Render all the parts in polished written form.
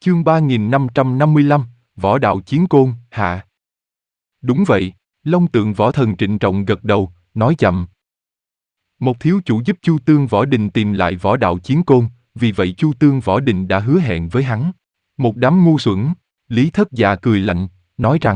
Chương 3555, Võ đạo chiến côn, hạ. Đúng vậy, Long Tượng Võ Thần trịnh trọng gật đầu, nói chậm. Một thiếu chủ giúp Chu Tương Võ Đình tìm lại võ đạo chiến côn, vì vậy Chu Tương Võ Đình đã hứa hẹn với hắn. Một đám ngu xuẩn, Lý Thất Dạ cười lạnh, nói rằng: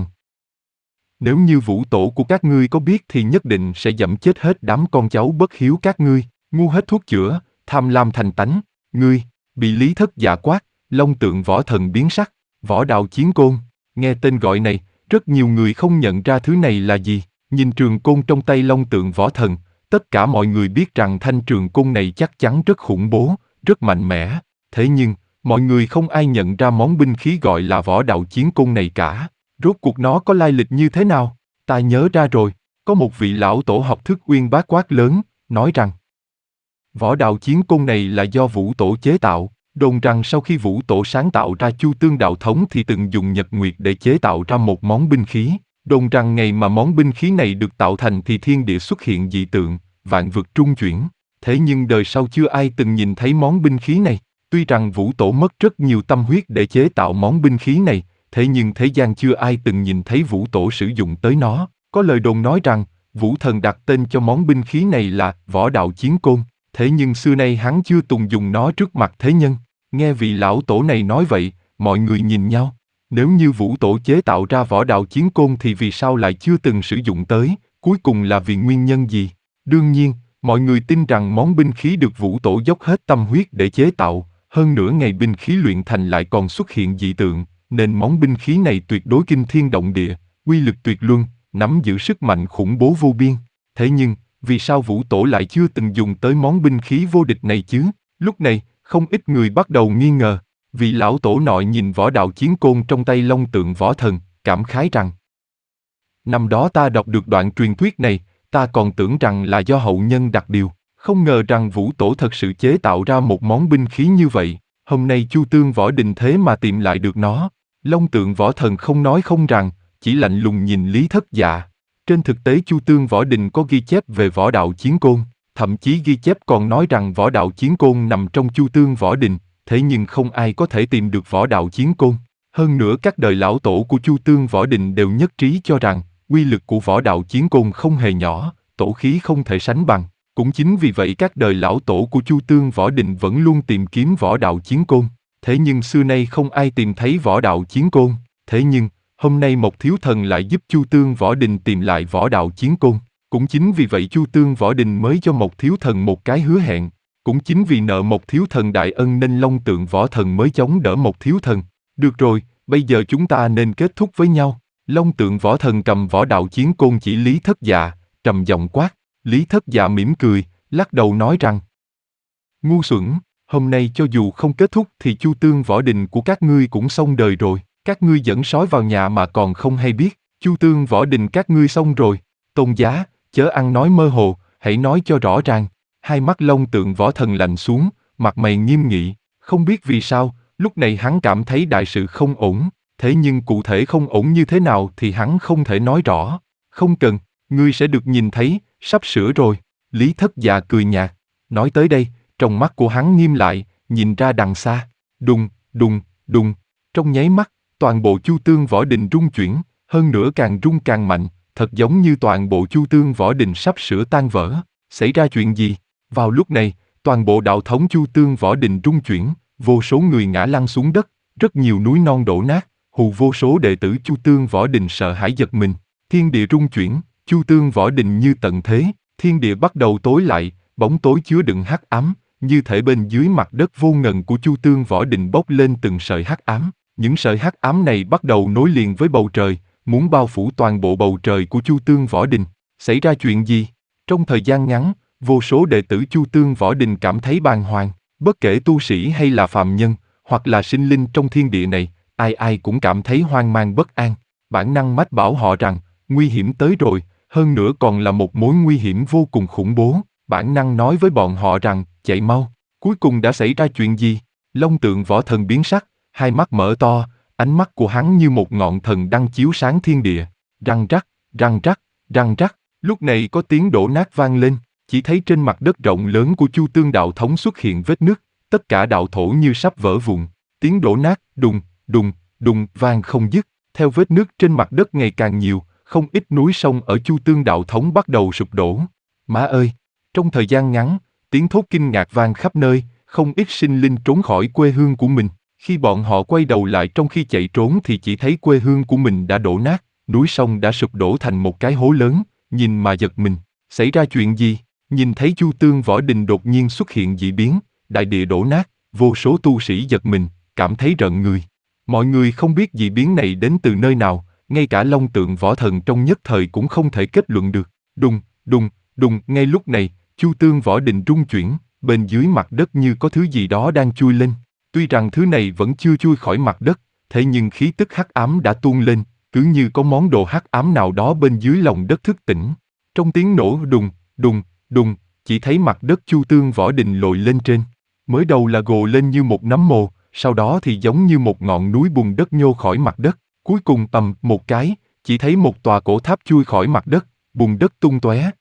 nếu như vũ tổ của các ngươi có biết thì nhất định sẽ giẫm chết hết đám con cháu bất hiếu các ngươi, ngu hết thuốc chữa, tham lam thành tánh. Ngươi, bị Lý Thất Dạ quát, Long Tượng Võ Thần biến sắc, võ đạo chiến côn, nghe tên gọi này, rất nhiều người không nhận ra thứ này là gì. Nhìn trường côn trong tay Long Tượng Võ Thần, tất cả mọi người biết rằng thanh trường côn này chắc chắn rất khủng bố, rất mạnh mẽ. Thế nhưng, mọi người không ai nhận ra món binh khí gọi là võ đạo chiến côn này cả. Rốt cuộc nó có lai lịch như thế nào? Ta nhớ ra rồi, có một vị lão tổ học thức uyên bác quát lớn, nói rằng võ đạo chiến côn này là do Vũ Tổ chế tạo, đồn rằng sau khi Vũ Tổ sáng tạo ra Chu Tương Đạo Thống thì từng dùng nhật nguyệt để chế tạo ra một món binh khí, đồn rằng ngày mà món binh khí này được tạo thành thì thiên địa xuất hiện dị tượng, vạn vực trung chuyển, thế nhưng đời sau chưa ai từng nhìn thấy món binh khí này. Tuy rằng Vũ Tổ mất rất nhiều tâm huyết để chế tạo món binh khí này, thế nhưng thế gian chưa ai từng nhìn thấy Vũ Tổ sử dụng tới nó. Có lời đồn nói rằng, Vũ Thần đặt tên cho món binh khí này là võ đạo chiến côn, thế nhưng xưa nay hắn chưa từng dùng nó trước mặt thế nhân. Nghe vị lão tổ này nói vậy, mọi người nhìn nhau. Nếu như Vũ Tổ chế tạo ra võ đạo chiến côn thì vì sao lại chưa từng sử dụng tới, cuối cùng là vì nguyên nhân gì? Đương nhiên, mọi người tin rằng món binh khí được Vũ Tổ dốc hết tâm huyết để chế tạo, hơn nữa ngày binh khí luyện thành lại còn xuất hiện dị tượng, nên món binh khí này tuyệt đối kinh thiên động địa, uy lực tuyệt luân, nắm giữ sức mạnh khủng bố vô biên. Thế nhưng, vì sao Vũ Tổ lại chưa từng dùng tới món binh khí vô địch này chứ? Lúc này, không ít người bắt đầu nghi ngờ. Vị lão tổ nọ nhìn võ đạo chiến côn trong tay Long Tượng Võ Thần, cảm khái rằng: năm đó ta đọc được đoạn truyền thuyết này, ta còn tưởng rằng là do hậu nhân đặt điều, không ngờ rằng Vũ Tổ thật sự chế tạo ra một món binh khí như vậy. Hôm nay Chu Tương Võ Đình thế mà tìm lại được nó. Long Tượng Võ Thần không nói không rằng, chỉ lạnh lùng nhìn Lý Thất Dạ. Trên thực tế Chu Tương Võ Đình có ghi chép về võ đạo chiến côn, thậm chí ghi chép còn nói rằng võ đạo chiến côn nằm trong Chu Tương Võ Đình, thế nhưng không ai có thể tìm được võ đạo chiến côn. Hơn nữa các đời lão tổ của Chu Tương Võ Đình đều nhất trí cho rằng, uy lực của võ đạo chiến côn không hề nhỏ, tổ khí không thể sánh bằng. Cũng chính vì vậy các đời lão tổ của Chu Tương Võ Đình vẫn luôn tìm kiếm võ đạo chiến côn. Thế nhưng xưa nay không ai tìm thấy võ đạo chiến côn. Thế nhưng, hôm nay một thiếu thần lại giúp Chu Tương Võ Đình tìm lại võ đạo chiến côn. Cũng chính vì vậy Chu Tương Võ Đình mới cho một thiếu thần một cái hứa hẹn. Cũng chính vì nợ một thiếu thần đại ân nên Long Tượng Võ Thần mới chống đỡ một thiếu thần. Được rồi, bây giờ chúng ta nên kết thúc với nhau. Long Tượng Võ Thần cầm võ đạo chiến côn chỉ Lý Thất Dạ, trầm giọng quát. Lý Thất Dạ mỉm cười, lắc đầu nói rằng: ngu xuẩn, hôm nay cho dù không kết thúc thì Chu Tương Võ Đình của các ngươi cũng xong đời rồi. Các ngươi dẫn sói vào nhà mà còn không hay biết. Chu Tương Võ Đình các ngươi xong rồi. Tôn giá, chớ ăn nói mơ hồ, hãy nói cho rõ ràng. Hai mắt Long Tượng Võ Thần lạnh xuống, mặt mày nghiêm nghị. Không biết vì sao, lúc này hắn cảm thấy đại sự không ổn. Thế nhưng cụ thể không ổn như thế nào thì hắn không thể nói rõ. Không cần, ngươi sẽ được nhìn thấy, sắp sửa rồi. Lý Thất Dạ cười nhạt. Nói tới đây, trong mắt của hắn nghiêm lại, nhìn ra đằng xa. Đùng, đùng, đùng. Trong nháy mắt, toàn bộ Chu Tương Võ Đình rung chuyển, hơn nữa càng rung càng mạnh, thật giống như toàn bộ Chu Tương Võ Đình sắp sửa tan vỡ. Xảy ra chuyện gì? Vào lúc này, toàn bộ đạo thống Chu Tương Võ Đình rung chuyển, vô số người ngã lăn xuống đất, rất nhiều núi non đổ nát, hù vô số đệ tử Chu Tương Võ Đình sợ hãi giật mình. Thiên địa rung chuyển, Chu Tương Võ Đình như tận thế, thiên địa bắt đầu tối lại, bóng tối chứa đựng hắc ám, như thể bên dưới mặt đất vô ngần của Chu Tương Võ Đình bốc lên từng sợi hắc ám. Những sợi hắc ám này bắt đầu nối liền với bầu trời, muốn bao phủ toàn bộ bầu trời của Chu Tương Võ Đình. Xảy ra chuyện gì? Trong thời gian ngắn, vô số đệ tử Chu Tương Võ Đình cảm thấy bàng hoàng. Bất kể tu sĩ hay là phàm nhân, hoặc là sinh linh trong thiên địa này, ai ai cũng cảm thấy hoang mang bất an. Bản năng mách bảo họ rằng, nguy hiểm tới rồi, hơn nữa còn là một mối nguy hiểm vô cùng khủng bố. Bản năng nói với bọn họ rằng, chạy mau. Cuối cùng đã xảy ra chuyện gì? Long Tượng Võ Thần biến sắc, hai mắt mở to, ánh mắt của hắn như một ngọn thần đang chiếu sáng thiên địa. Răng rắc, răng rắc, răng rắc. Lúc này có tiếng đổ nát vang lên, chỉ thấy trên mặt đất rộng lớn của Chu Tương Đạo Thống xuất hiện vết nứt, tất cả đạo thổ như sắp vỡ vụn. Tiếng đổ nát, đùng, đùng, đùng vang không dứt, theo vết nước trên mặt đất ngày càng nhiều, không ít núi sông ở Chu Tương Đạo Thống bắt đầu sụp đổ. Má ơi! Trong thời gian ngắn, tiếng thốt kinh ngạc vang khắp nơi, không ít sinh linh trốn khỏi quê hương của mình. Khi bọn họ quay đầu lại trong khi chạy trốn thì chỉ thấy quê hương của mình đã đổ nát, núi sông đã sụp đổ thành một cái hố lớn, nhìn mà giật mình. Xảy ra chuyện gì? Nhìn thấy Chu Tương Võ Đình đột nhiên xuất hiện dị biến, đại địa đổ nát, vô số tu sĩ giật mình, cảm thấy rợn người. Mọi người không biết dị biến này đến từ nơi nào, ngay cả Long Tượng Võ Thần trong nhất thời cũng không thể kết luận được. Đùng, đùng, đùng, ngay lúc này, Chu Tương Võ Đình rung chuyển, bên dưới mặt đất như có thứ gì đó đang chui lên. Tuy rằng thứ này vẫn chưa chui khỏi mặt đất, thế nhưng khí tức hắc ám đã tuôn lên, cứ như có món đồ hắc ám nào đó bên dưới lòng đất thức tỉnh. Trong tiếng nổ đùng, đùng, đùng, chỉ thấy mặt đất Chu Tương Võ Đình lồi lên trên. Mới đầu là gồ lên như một nấm mồ, sau đó thì giống như một ngọn núi bùn đất nhô khỏi mặt đất. Cuối cùng một cái, chỉ thấy một tòa cổ tháp chui khỏi mặt đất, bùn đất tung tóe,